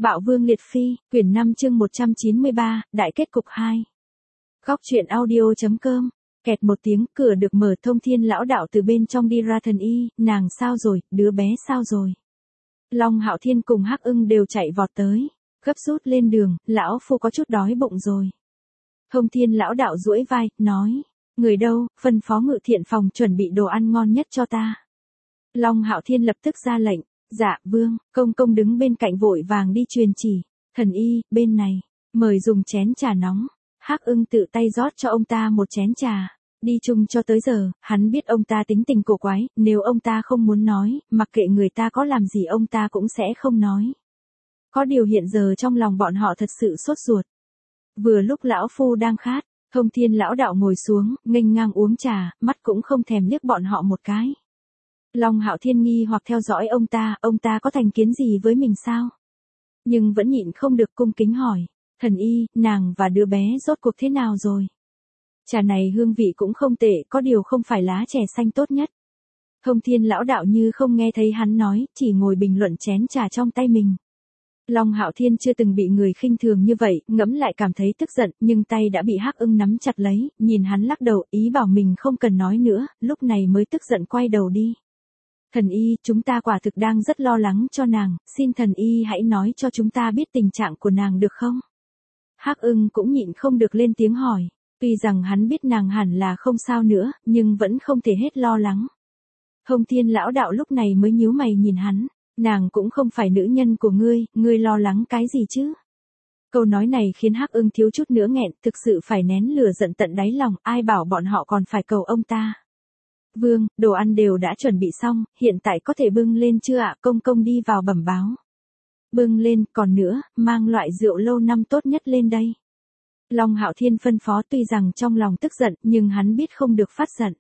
Bạo Vương Liệt Phi, quyển 5 chương 193, đại kết cục 2. Góc truyện audio.com. Kẹt một tiếng, cửa được mở, Thông Thiên lão đạo từ bên trong đi ra. Thần y, nàng sao rồi, đứa bé sao rồi? Long Hạo Thiên cùng Hắc Ưng đều chạy vọt tới, gấp rút lên đường, lão phu có chút đói bụng rồi. Thông Thiên lão đạo duỗi vai, nói, người đâu, phân phó Ngự Thiện phòng chuẩn bị đồ ăn ngon nhất cho ta. Long Hạo Thiên lập tức ra lệnh. Dạ, vương. Công công đứng bên cạnh vội vàng đi truyền chỉ. Thần y, bên này, mời dùng chén trà nóng. Hắc Ưng tự tay rót cho ông ta một chén trà. Đi chung cho tới giờ, hắn biết ông ta tính tình cổ quái, nếu ông ta không muốn nói, mặc kệ người ta có làm gì ông ta cũng sẽ không nói. Có điều hiện giờ trong lòng bọn họ thật sự sốt ruột. Vừa lúc lão phu đang khát, Thông Thiên lão đạo ngồi xuống, nghênh ngang uống trà, mắt cũng không thèm liếc bọn họ một cái. Long Hạo Thiên nghi hoặc theo dõi ông ta có thành kiến gì với mình sao? Nhưng vẫn nhịn không được cung kính hỏi, thần y, nàng và đứa bé rốt cuộc thế nào rồi? Trà này hương vị cũng không tệ, có điều không phải lá chè xanh tốt nhất. Thông Thiên lão đạo như không nghe thấy hắn nói, chỉ ngồi bình luận chén trà trong tay mình. Long Hạo Thiên chưa từng bị người khinh thường như vậy, ngẫm lại cảm thấy tức giận, nhưng tay đã bị Hắc Ưng nắm chặt lấy, nhìn hắn lắc đầu, ý bảo mình không cần nói nữa, lúc này mới tức giận quay đầu đi. Thần y, chúng ta quả thực đang rất lo lắng cho nàng, xin thần y hãy nói cho chúng ta biết tình trạng của nàng được không? Hắc Ưng cũng nhịn không được lên tiếng hỏi, tuy rằng hắn biết nàng hẳn là không sao nữa, nhưng vẫn không thể hết lo lắng. Thông Thiên lão đạo lúc này mới nhíu mày nhìn hắn, nàng cũng không phải nữ nhân của ngươi lo lắng cái gì chứ? Câu nói này khiến Hắc Ưng thiếu chút nữa nghẹn, thực sự phải nén lửa giận tận đáy lòng, ai bảo bọn họ còn phải cầu ông ta. Vương, đồ ăn đều đã chuẩn bị xong, hiện tại có thể bưng lên chưa ạ? Công công đi vào bẩm báo. Bưng lên, còn nữa, mang loại rượu lâu năm tốt nhất lên đây. Long Hạo Thiên phân phó, tuy rằng trong lòng tức giận, nhưng hắn biết không được phát giận.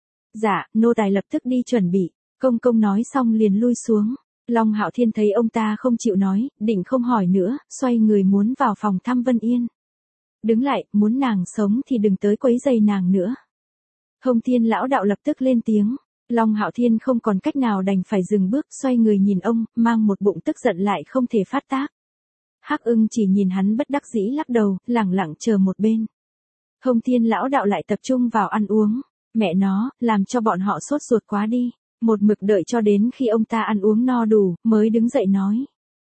Dạ, nô tài lập tức đi chuẩn bị. Công công nói xong liền lui xuống. Long Hạo Thiên thấy ông ta không chịu nói, định không hỏi nữa, xoay người muốn vào phòng thăm Vân Yên. Đứng lại, muốn nàng sống thì đừng tới quấy rầy nàng nữa. Thông Thiên lão đạo lập tức lên tiếng. Long Hạo Thiên không còn cách nào đành phải dừng bước, xoay người nhìn ông, mang một bụng tức giận lại không thể phát tác. Hắc Ưng chỉ nhìn hắn bất đắc dĩ lắc đầu, lẳng lặng chờ một bên. Thông Thiên lão đạo lại tập trung vào ăn uống. Mẹ nó, làm cho bọn họ sốt ruột quá đi. Một mực đợi cho đến khi ông ta ăn uống no đủ, mới đứng dậy nói.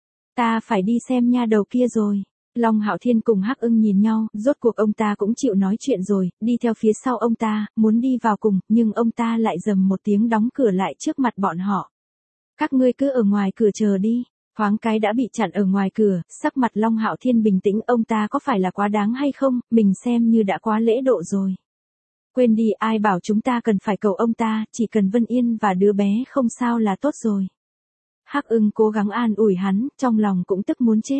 Ta phải đi xem nha đầu kia rồi. Long Hạo Thiên cùng Hắc Ưng nhìn nhau, rốt cuộc ông ta cũng chịu nói chuyện rồi, đi theo phía sau ông ta, muốn đi vào cùng, nhưng ông ta lại rầm một tiếng đóng cửa lại trước mặt bọn họ. Các ngươi cứ ở ngoài cửa chờ đi. Thoáng cái đã bị chặn ở ngoài cửa, sắc mặt Long Hạo Thiên bình tĩnh, ông ta có phải là quá đáng hay không, mình xem như đã quá lễ độ rồi. Quên đi, ai bảo chúng ta cần phải cầu ông ta, chỉ cần Vân Yên và đứa bé không sao là tốt rồi. Hắc Ưng cố gắng an ủi hắn, trong lòng cũng tức muốn chết.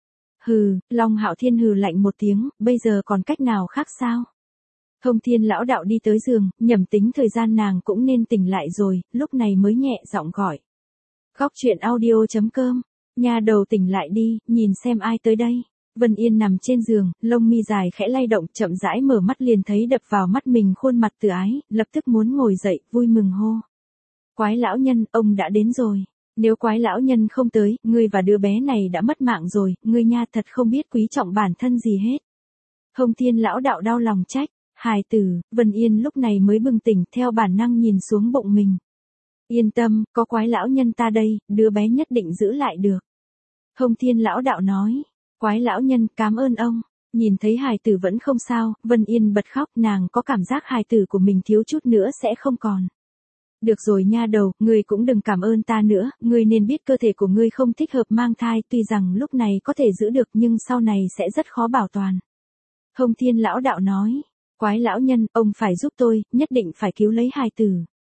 Hừ, Long Hạo Thiên hừ lạnh một tiếng, bây giờ còn cách nào khác sao? Thông Thiên lão đạo đi tới giường, nhẩm tính thời gian nàng cũng nên tỉnh lại rồi, lúc này mới nhẹ giọng gọi. Góc truyện audio.com, nha đầu tỉnh lại đi, nhìn xem ai tới đây. Vân Yên nằm trên giường, lông mi dài khẽ lay động, chậm rãi mở mắt liền thấy đập vào mắt mình khuôn mặt từ ái, lập tức muốn ngồi dậy, vui mừng hô. Quái lão nhân, ông đã đến rồi. Nếu quái lão nhân không tới, ngươi và đứa bé này đã mất mạng rồi, ngươi nha thật không biết quý trọng bản thân gì hết. Thông Thiên lão đạo đau lòng trách, hài tử, Vân Yên lúc này mới bừng tỉnh, theo bản năng nhìn xuống bụng mình. Yên tâm, có quái lão nhân ta đây, đứa bé nhất định giữ lại được. Thông Thiên lão đạo nói, quái lão nhân, cảm ơn ông. Nhìn thấy hài tử vẫn không sao, Vân Yên bật khóc, nàng có cảm giác hài tử của mình thiếu chút nữa sẽ không còn. Được rồi nha đầu, ngươi cũng đừng cảm ơn ta nữa, ngươi nên biết cơ thể của ngươi không thích hợp mang thai, tuy rằng lúc này có thể giữ được nhưng sau này sẽ rất khó bảo toàn. Thông Thiên lão đạo nói, quái lão nhân, ông phải giúp tôi, nhất định phải cứu lấy hài tử.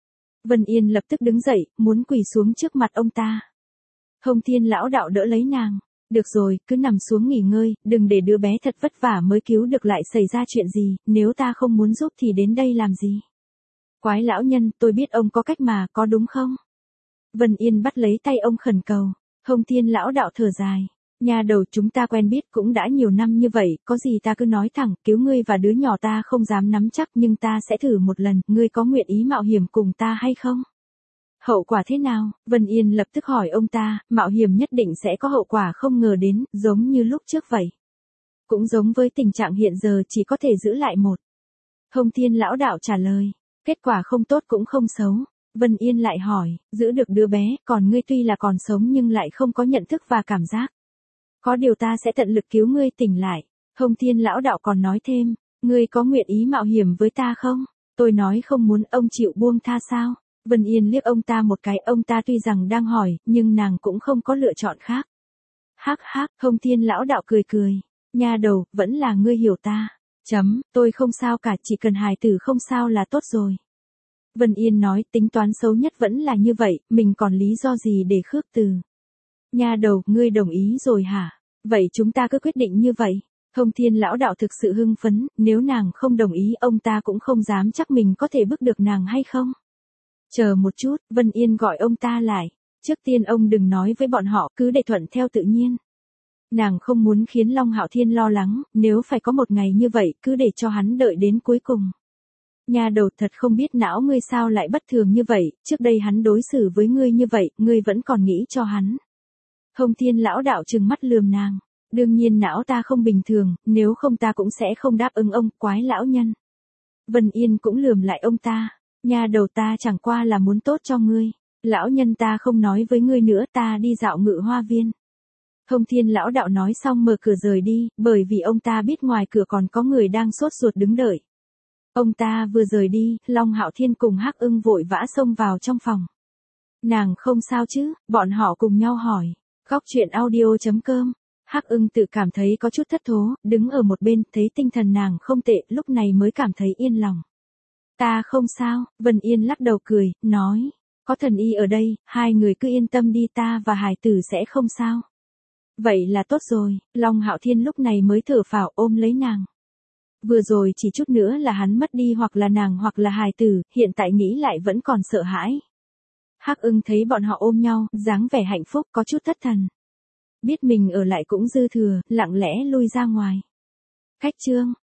Vân Yên lập tức đứng dậy, muốn quỳ xuống trước mặt ông ta. Thông Thiên lão đạo đỡ lấy nàng, được rồi, cứ nằm xuống nghỉ ngơi, đừng để đứa bé thật vất vả mới cứu được lại xảy ra chuyện gì, nếu ta không muốn giúp thì đến đây làm gì. Quái lão nhân, tôi biết ông có cách mà, có đúng không? Vân Yên bắt lấy tay ông khẩn cầu. Thông Thiên lão đạo thở dài. Nhà đầu, chúng ta quen biết cũng đã nhiều năm như vậy, có gì ta cứ nói thẳng, cứu ngươi và đứa nhỏ ta không dám nắm chắc nhưng ta sẽ thử một lần, ngươi có nguyện ý mạo hiểm cùng ta hay không? Hậu quả thế nào? Vân Yên lập tức hỏi ông ta, mạo hiểm nhất định sẽ có hậu quả không ngờ đến, giống như lúc trước vậy. Cũng giống với tình trạng hiện giờ chỉ có thể giữ lại một. Thông Thiên lão đạo trả lời, kết quả không tốt cũng không xấu. Vân Yên lại hỏi, giữ được đứa bé, còn ngươi tuy là còn sống nhưng lại không có nhận thức và cảm giác. Có điều ta sẽ tận lực cứu ngươi tỉnh lại. Thông Thiên lão đạo còn nói thêm, ngươi có nguyện ý mạo hiểm với ta không? Tôi nói không muốn, ông chịu buông tha sao? Vân Yên liếc ông ta một cái, ông ta tuy rằng đang hỏi, nhưng nàng cũng không có lựa chọn khác. Hắc hắc, Thông Thiên lão đạo cười cười, nha đầu, vẫn là ngươi hiểu ta. Tôi không sao cả, chỉ cần hài tử không sao là tốt rồi. Vân Yên nói, tính toán xấu nhất vẫn là như vậy, mình còn lý do gì để khước từ. Nha đầu, ngươi đồng ý rồi hả? Vậy chúng ta cứ quyết định như vậy. Thông Thiên lão đạo thực sự hưng phấn, nếu nàng không đồng ý ông ta cũng không dám chắc mình có thể bức được nàng hay không. Chờ một chút, Vân Yên gọi ông ta lại. Trước tiên ông đừng nói với bọn họ, cứ để thuận theo tự nhiên. Nàng không muốn khiến Long Hạo Thiên lo lắng, nếu phải có một ngày như vậy, cứ để cho hắn đợi đến cuối cùng. Nhà đầu, thật không biết não ngươi sao lại bất thường như vậy, trước đây hắn đối xử với ngươi như vậy, ngươi vẫn còn nghĩ cho hắn. Thông Thiên lão đạo trừng mắt lườm nàng. Đương nhiên não ta không bình thường, nếu không ta cũng sẽ không đáp ứng ông, quái lão nhân. Vân Yên cũng lườm lại ông ta. Nhà đầu, ta chẳng qua là muốn tốt cho ngươi. Lão nhân, ta không nói với ngươi nữa, ta đi dạo Ngự Hoa Viên. Thông Thiên lão đạo nói xong mở cửa rời đi, bởi vì ông ta biết ngoài cửa còn có người đang sốt ruột đứng đợi. Ông ta vừa rời đi, Long Hạo Thiên cùng Hắc Ưng vội vã xông vào trong phòng. Nàng không sao chứ? Bọn họ cùng nhau hỏi. Góc truyện audio.com. Hắc Ưng tự cảm thấy có chút thất thố, đứng ở một bên, thấy tinh thần nàng không tệ, lúc này mới cảm thấy yên lòng. Ta không sao, Vân Yên lắc đầu cười, nói. Có thần y ở đây, hai người cứ yên tâm đi, ta và hài tử sẽ không sao. Vậy là tốt rồi, Long Hạo Thiên lúc này mới thở phào ôm lấy nàng. Vừa rồi chỉ chút nữa là hắn mất đi, hoặc là nàng hoặc là hài tử, hiện tại nghĩ lại vẫn còn sợ hãi. Hắc Ưng thấy bọn họ ôm nhau, dáng vẻ hạnh phúc, có chút thất thần. Biết mình ở lại cũng dư thừa, lặng lẽ lui ra ngoài. Cách chương